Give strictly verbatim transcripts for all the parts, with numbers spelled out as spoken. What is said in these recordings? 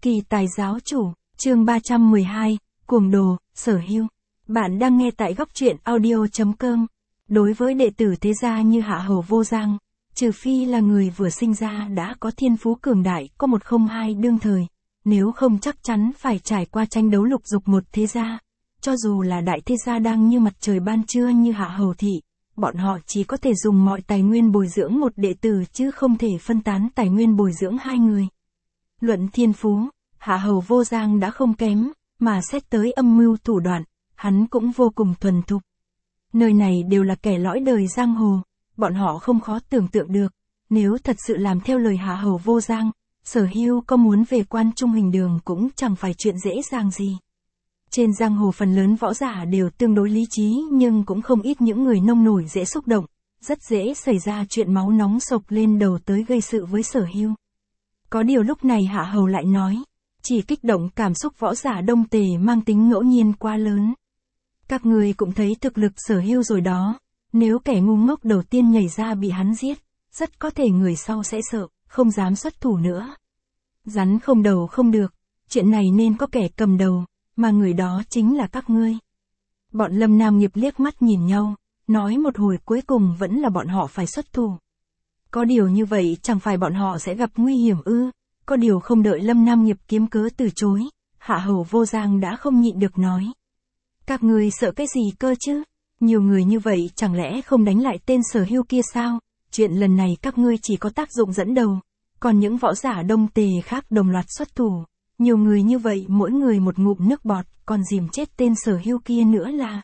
Kỳ tài giáo chủ, chương ba trăm mười hai, cuồng đồ, sở hưu. Bạn đang nghe tại góc truyện audio chấm com. Đối với đệ tử thế gia như Hạ Hầu Vô Giang, trừ phi là người vừa sinh ra đã có thiên phú cường đại, có một không hai đương thời, nếu không chắc chắn phải trải qua tranh đấu lục dục một thế gia. Cho dù là đại thế gia đang như mặt trời ban trưa như Hạ Hầu thị, bọn họ chỉ có thể dùng mọi tài nguyên bồi dưỡng một đệ tử chứ không thể phân tán tài nguyên bồi dưỡng hai người. Luận thiên phú, Hạ Hầu Vô Giang đã không kém, mà xét tới âm mưu thủ đoạn, hắn cũng vô cùng thuần thục. Nơi này đều là kẻ lõi đời giang hồ, bọn họ không khó tưởng tượng được, nếu thật sự làm theo lời Hạ Hầu Vô Giang, Sở Hưu có muốn về Quan Trung Hình Đường cũng chẳng phải chuyện dễ dàng gì. Trên giang hồ phần lớn võ giả đều tương đối lý trí, nhưng cũng không ít những người nông nổi dễ xúc động, rất dễ xảy ra chuyện máu nóng sộc lên đầu tới gây sự với Sở Hưu. Có điều lúc này Hạ Hầu lại nói, chỉ kích động cảm xúc võ giả Đông Tề mang tính ngẫu nhiên quá lớn. Các người cũng thấy thực lực Sở Hưu rồi đó, nếu kẻ ngu ngốc đầu tiên nhảy ra bị hắn giết, rất có thể người sau sẽ sợ, không dám xuất thủ nữa. Rắn không đầu không được, chuyện này nên có kẻ cầm đầu, mà người đó chính là các ngươi. Bọn Lâm Nam Nghiệp liếc mắt nhìn nhau, nói một hồi cuối cùng vẫn là bọn họ phải xuất thủ. Có điều như vậy chẳng phải bọn họ sẽ gặp nguy hiểm ư? Có điều không đợi Lâm Nam Nghiệp kiếm cớ từ chối, Hạ Hầu Vô Giang đã không nhịn được nói. Các ngươi sợ cái gì cơ chứ? Nhiều người như vậy chẳng lẽ không đánh lại tên Sở Hưu kia sao? Chuyện lần này các ngươi chỉ có tác dụng dẫn đầu, còn những võ giả Đông Tề khác đồng loạt xuất thủ. Nhiều người như vậy mỗi người một ngụm nước bọt, còn dìm chết tên Sở Hưu kia nữa là.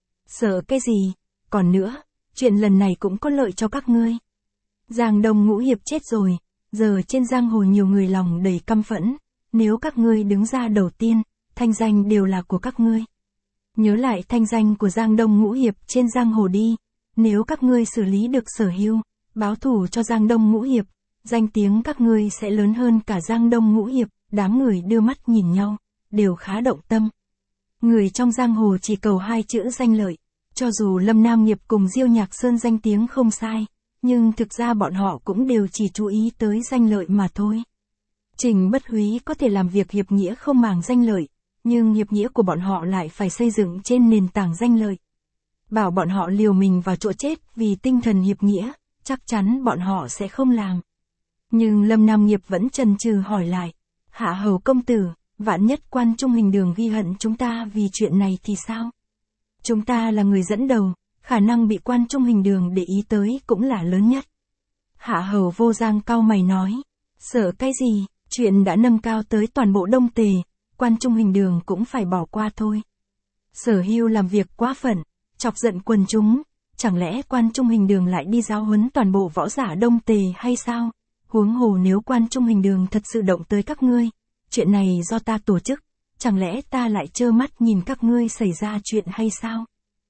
Sợ cái gì? Còn nữa, chuyện lần này cũng có lợi cho các ngươi. Giang Đông Ngũ Hiệp chết rồi, giờ trên giang hồ nhiều người lòng đầy căm phẫn, nếu các ngươi đứng ra đầu tiên, thanh danh đều là của các ngươi. Nhớ lại thanh danh của Giang Đông Ngũ Hiệp trên giang hồ đi, nếu các ngươi xử lý được Sở Hưu, báo thù cho Giang Đông Ngũ Hiệp, danh tiếng các ngươi sẽ lớn hơn cả Giang Đông Ngũ Hiệp. Đám người đưa mắt nhìn nhau, đều khá động tâm. Người trong giang hồ chỉ cầu hai chữ danh lợi, cho dù Lâm Nam Nghiệp cùng Diêu Nhạc Sơn danh tiếng không sai, nhưng thực ra bọn họ cũng đều chỉ chú ý tới danh lợi mà thôi. Trình Bất Húy có thể làm việc hiệp nghĩa không màng danh lợi, nhưng hiệp nghĩa của bọn họ lại phải xây dựng trên nền tảng danh lợi. Bảo bọn họ liều mình vào chỗ chết vì tinh thần hiệp nghĩa, chắc chắn bọn họ sẽ không làm. Nhưng Lâm Nam Nghiệp vẫn chần chừ hỏi lại. Hạ Hầu công tử, vạn nhất Quan Trung Hình Đường ghi hận chúng ta vì chuyện này thì sao? Chúng ta là người dẫn đầu, khả năng bị Quan Trung Hình Đường để ý tới cũng là lớn nhất. Hạ Hầu Vô Giang cau mày nói, sợ cái gì, chuyện đã nâng cao tới toàn bộ Đông Tề, Quan Trung Hình Đường cũng phải bỏ qua thôi. Sở Hưu làm việc quá phận, chọc giận quần chúng, chẳng lẽ Quan Trung Hình Đường lại đi giáo huấn toàn bộ võ giả Đông Tề hay sao? Huống hồ nếu Quan Trung Hình Đường thật sự động tới các ngươi, chuyện này do ta tổ chức, chẳng lẽ ta lại trơ mắt nhìn các ngươi xảy ra chuyện hay sao?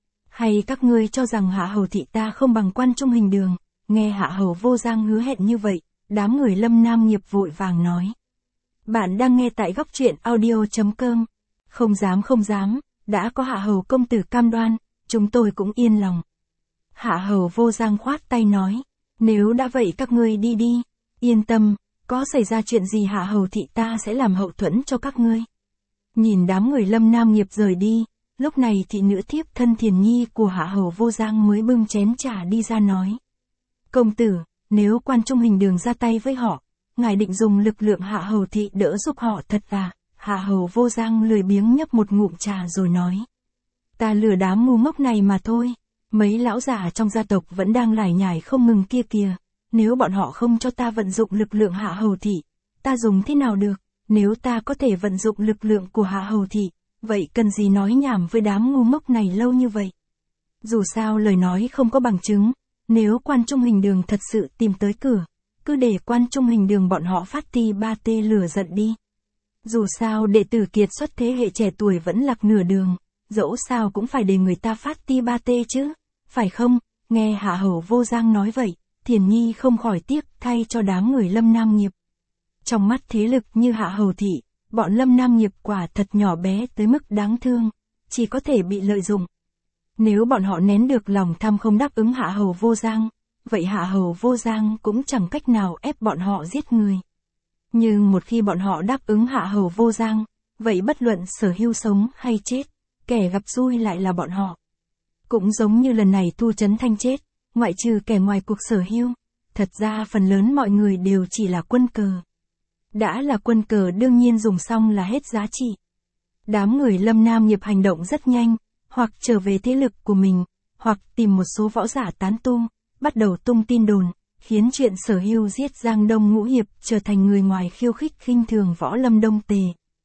Hay các ngươi cho rằng Hạ Hầu thị ta không bằng Quan Trung Hình Đường? Nghe Hạ Hầu Vô Giang hứa hẹn như vậy, đám người Lâm Nam Nghiệp vội vàng nói. Bạn đang nghe tại góc truyện audio chấm com. Không dám không dám, đã có Hạ Hầu công tử cam đoan, chúng tôi cũng yên lòng. Hạ Hầu Vô Giang khoát tay nói, nếu đã vậy các ngươi đi đi. Yên tâm, có xảy ra chuyện gì Hạ Hầu thị ta sẽ làm hậu thuẫn cho các ngươi. Nhìn đám người Lâm Nam Nghiệp rời đi, lúc này thị nữ thiếp thân Thiền Nhi của Hạ Hầu Vô Giang mới bưng chén trà đi ra nói. Công tử, nếu Quan Trung Hình Đường ra tay với họ, ngài định dùng lực lượng Hạ Hầu thị đỡ giúp họ thật à? Hạ Hầu Vô Giang lười biếng nhấp một ngụm trà rồi nói. Ta lừa đám ngu ngốc này mà thôi, mấy lão già trong gia tộc vẫn đang lải nhải không ngừng kia kìa. Nếu bọn họ không cho ta vận dụng lực lượng Hạ Hầu thị, ta dùng thế nào được? Nếu ta có thể vận dụng lực lượng của Hạ Hầu thị, vậy cần gì nói nhảm với đám ngu ngốc này lâu như vậy? Dù sao lời nói không có bằng chứng, nếu Quan Trung Hình Đường thật sự tìm tới cửa, cứ để Quan Trung Hình Đường bọn họ phát ti ba tê lửa giận đi. Dù sao đệ tử kiệt xuất thế hệ trẻ tuổi vẫn lạc nửa đường, dẫu sao cũng phải để người ta phát ti ba tê chứ, phải không? Nghe Hạ Hầu Vô Giang nói vậy, Thiền Nhi không khỏi tiếc thay cho đám người Lâm Nam Nghiệp. Trong mắt thế lực như Hạ Hầu thị, bọn Lâm Nam Nghiệp quả thật nhỏ bé tới mức đáng thương, chỉ có thể bị lợi dụng. Nếu bọn họ nén được lòng tham không đáp ứng Hạ Hầu Vô Giang, vậy Hạ Hầu Vô Giang cũng chẳng cách nào ép bọn họ giết người. Nhưng một khi bọn họ đáp ứng hạ hầu vô giang, vậy bất luận Sở Hưu sống hay chết, kẻ gặp xui lại là bọn họ. Cũng giống như lần này Thu Chấn Thanh chết, ngoại trừ kẻ ngoài cuộc Sở Hưu, thật ra phần lớn mọi người đều chỉ là quân cờ. Đã là quân cờ đương nhiên dùng xong là hết giá trị. Đám người Lâm Nam Nghiệp hành động rất nhanh, hoặc trở về thế lực của mình, hoặc tìm một số võ giả tán tu, bắt đầu tung tin đồn, khiến chuyện Sở Hưu giết Giang Đông Ngũ Hiệp trở thành người ngoài khiêu khích khinh thường võ lâm Đông Tề.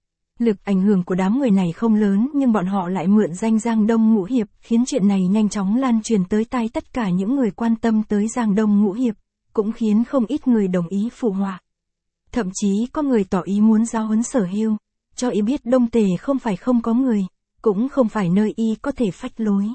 Lực ảnh hưởng của đám người này không lớn nhưng bọn họ lại mượn danh Giang Đông Ngũ Hiệp khiến chuyện này nhanh chóng lan truyền tới tai tất cả những người quan tâm tới Giang Đông Ngũ Hiệp, cũng khiến không ít người đồng ý phụ họa. Thậm chí có người tỏ ý muốn giáo huấn Sở Hưu, cho y biết Đông Tề không phải không có người, cũng không phải nơi y có thể phách lối.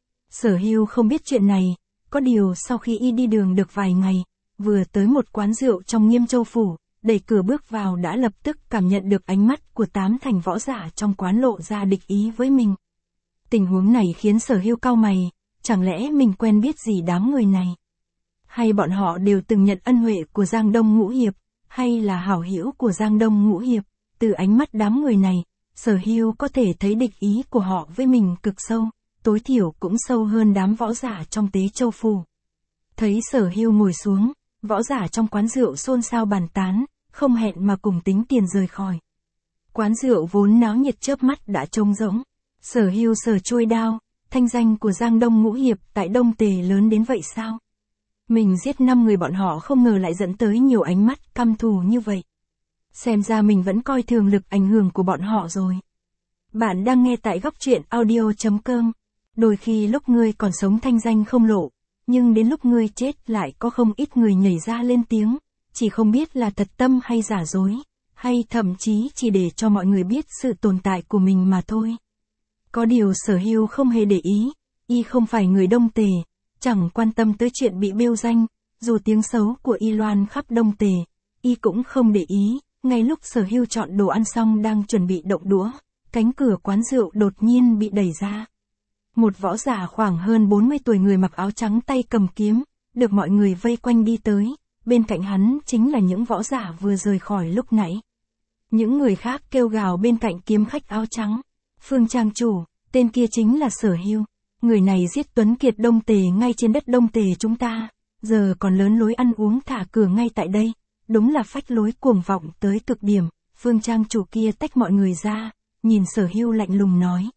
Sở Hưu không biết chuyện này, có điều sau khi y đi đường được vài ngày, vừa tới một quán rượu trong Nghiêm Châu Phủ, đẩy cửa bước vào đã lập tức cảm nhận được ánh mắt của tám thành võ giả trong quán lộ ra địch ý với mình. Tình huống này khiến Sở Hưu cau mày, chẳng lẽ mình quen biết gì đám người này? Hay bọn họ đều từng nhận ân huệ của Giang Đông Ngũ Hiệp, hay là hảo hữu của Giang Đông Ngũ Hiệp? Từ ánh mắt đám người này, Sở Hưu có thể thấy địch ý của họ với mình cực sâu, tối thiểu cũng sâu hơn đám võ giả trong Tế Châu Phủ. Thấy Sở Hưu ngồi xuống, võ giả trong quán rượu xôn xao bàn tán, không hẹn mà cùng tính tiền rời khỏi. Quán rượu vốn náo nhiệt chớp mắt đã trống rỗng. Sở Hưu sờ chuôi đao, thanh danh của Giang Đông Ngũ Hiệp tại Đông Tề lớn đến vậy sao? Mình giết năm người bọn họ không ngờ lại dẫn tới nhiều ánh mắt căm thù như vậy. Xem ra mình vẫn coi thường lực ảnh hưởng của bọn họ rồi. Bạn đang nghe tại góc truyện audio chấm com. Đôi khi lúc ngươi còn sống thanh danh không lộ, nhưng đến lúc ngươi chết lại có không ít người nhảy ra lên tiếng, chỉ không biết là thật tâm hay giả dối, hay thậm chí chỉ để cho mọi người biết sự tồn tại của mình mà thôi. Có điều Sở Hưu không hề để ý, y không phải người Đông Tề, chẳng quan tâm tới chuyện bị bêu danh, dù tiếng xấu của y loan khắp Đông Tề, y cũng không để ý. Ngay lúc Sở Hưu chọn đồ ăn xong đang chuẩn bị động đũa, cánh cửa quán rượu đột nhiên bị đẩy ra. Một võ giả khoảng hơn bốn mươi tuổi người mặc áo trắng tay cầm kiếm, được mọi người vây quanh đi tới, bên cạnh hắn chính là những võ giả vừa rời khỏi lúc nãy. Những người khác kêu gào bên cạnh kiếm khách áo trắng. Phương trang chủ, tên kia chính là Sở Hưu, người này giết Tuấn Kiệt Đông Tề ngay trên đất Đông Tề chúng ta, giờ còn lớn lối ăn uống thả cửa ngay tại đây. Đúng là phách lối cuồng vọng tới cực điểm. Phương trang chủ kia tách mọi người ra, nhìn Sở Hưu lạnh lùng nói.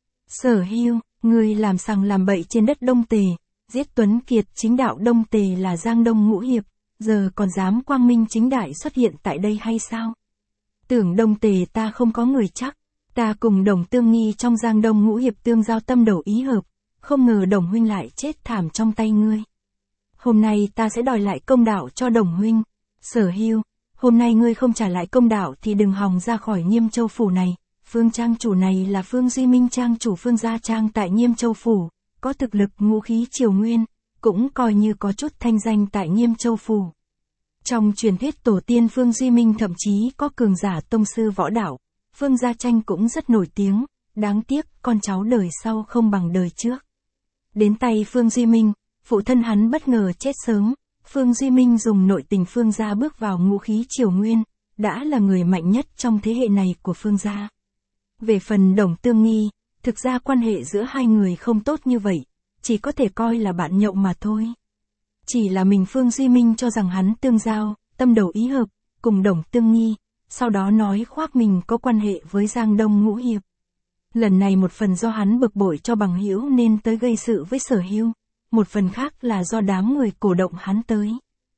Sở Hưu, ngươi làm sằng làm bậy trên đất Đông Tề, giết Tuấn Kiệt chính đạo Đông Tề là Giang Đông Ngũ Hiệp, giờ còn dám quang minh chính đại xuất hiện tại đây hay sao? Tưởng Đông Tề ta không có người chắc, ta cùng Đồng Tương Nghi trong Giang Đông Ngũ Hiệp tương giao tâm đầu ý hợp, không ngờ Đồng huynh lại chết thảm trong tay ngươi. Hôm nay ta sẽ đòi lại công đạo cho Đồng huynh. Sở Hưu, hôm nay ngươi không trả lại công đạo thì đừng hòng ra khỏi Nghiêm Châu Phủ này. Phương trang chủ này là Phương Duy Minh trang chủ Phương Gia Trang tại Nghiêm Châu Phủ, có thực lực ngũ khí triều nguyên, cũng coi như có chút thanh danh tại Nghiêm Châu Phủ. Trong truyền thuyết tổ tiên Phương Duy Minh thậm chí có cường giả tông sư võ đạo, Phương Gia Tranh cũng rất nổi tiếng, đáng tiếc con cháu đời sau không bằng đời trước. Đến tay Phương Duy Minh, phụ thân hắn bất ngờ chết sớm. Phương Duy Minh dùng nội tình Phương Gia bước vào ngũ khí triều nguyên, đã là người mạnh nhất trong thế hệ này của Phương Gia. Về phần Đồng Tương Nghi, thực ra quan hệ giữa hai người không tốt như vậy, chỉ có thể coi là bạn nhậu mà thôi. Chỉ là mình Phương Duy Minh cho rằng hắn tương giao, tâm đầu ý hợp, cùng Đồng Tương Nghi, sau đó nói khoác mình có quan hệ với Giang Đông Ngũ Hiệp. Lần này một phần do hắn bực bội cho bằng hữu nên tới gây sự với Sở Hưu. Một phần khác là do đám người cổ động hắn tới.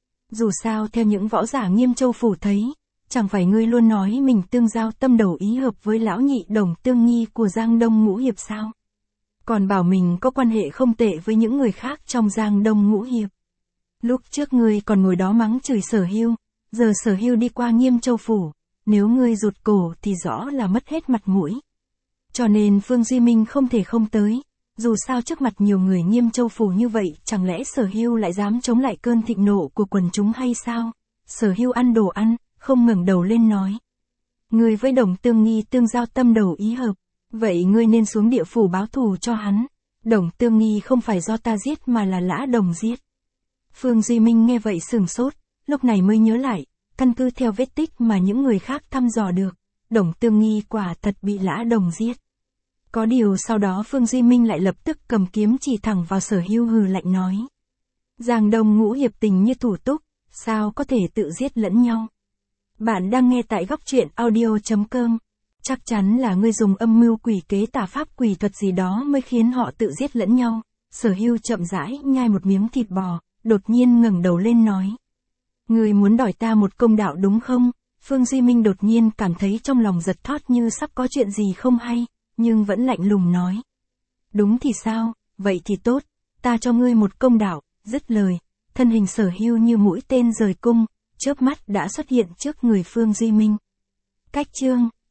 Dù sao theo những võ giả Nghiêm Châu Phủ thấy, chẳng phải ngươi luôn nói mình tương giao tâm đầu ý hợp với lão nhị Đồng Tương Nghi của Giang Đông Ngũ Hiệp sao? Còn bảo mình có quan hệ không tệ với những người khác trong Giang Đông Ngũ Hiệp. Lúc trước ngươi còn ngồi đó mắng chửi Sở Hưu, giờ Sở Hưu đi qua Nghiêm Châu Phủ, nếu ngươi rụt cổ thì rõ là mất hết mặt mũi. Cho nên Phương Duy Minh không thể không tới. Dù sao trước mặt nhiều người Nghiêm Châu Phủ như vậy, chẳng lẽ Sở Hưu lại dám chống lại cơn thịnh nộ của quần chúng hay sao? Sở Hưu ăn đồ ăn, không ngẩng đầu lên nói. Ngươi với Đồng Tương Nghi tương giao tâm đầu ý hợp, vậy ngươi nên xuống địa phủ báo thù cho hắn. Đồng Tương Nghi không phải do ta giết mà là Lã Đồng giết. Phương Duy Minh nghe vậy sửng sốt, lúc này mới nhớ lại, căn cứ theo vết tích mà những người khác thăm dò được, Đồng Tương Nghi quả thật bị Lã Đồng giết. Có điều sau đó Phương Duy Minh lại lập tức cầm kiếm chỉ thẳng vào Sở Hưu hừ lạnh nói. Giang Đông Ngũ hiệp tình như thủ túc, sao có thể tự giết lẫn nhau. Bạn đang nghe tại góc truyện audio.com. Chắc chắn là ngươi dùng âm mưu quỷ kế tà pháp quỷ thuật gì đó mới khiến họ tự giết lẫn nhau. Sở Hưu chậm rãi nhai một miếng thịt bò, đột nhiên ngẩng đầu lên nói. Ngươi muốn đòi ta một công đạo đúng không? Phương Duy Minh đột nhiên cảm thấy trong lòng giật thót như sắp có chuyện gì không hay, nhưng vẫn lạnh lùng nói. Đúng thì sao, vậy thì tốt, ta cho ngươi một công đạo. Dứt lời, thân hình Sở Hưu như mũi tên rời cung, chớp mắt đã xuất hiện trước người Phương Duy Minh. Cách chương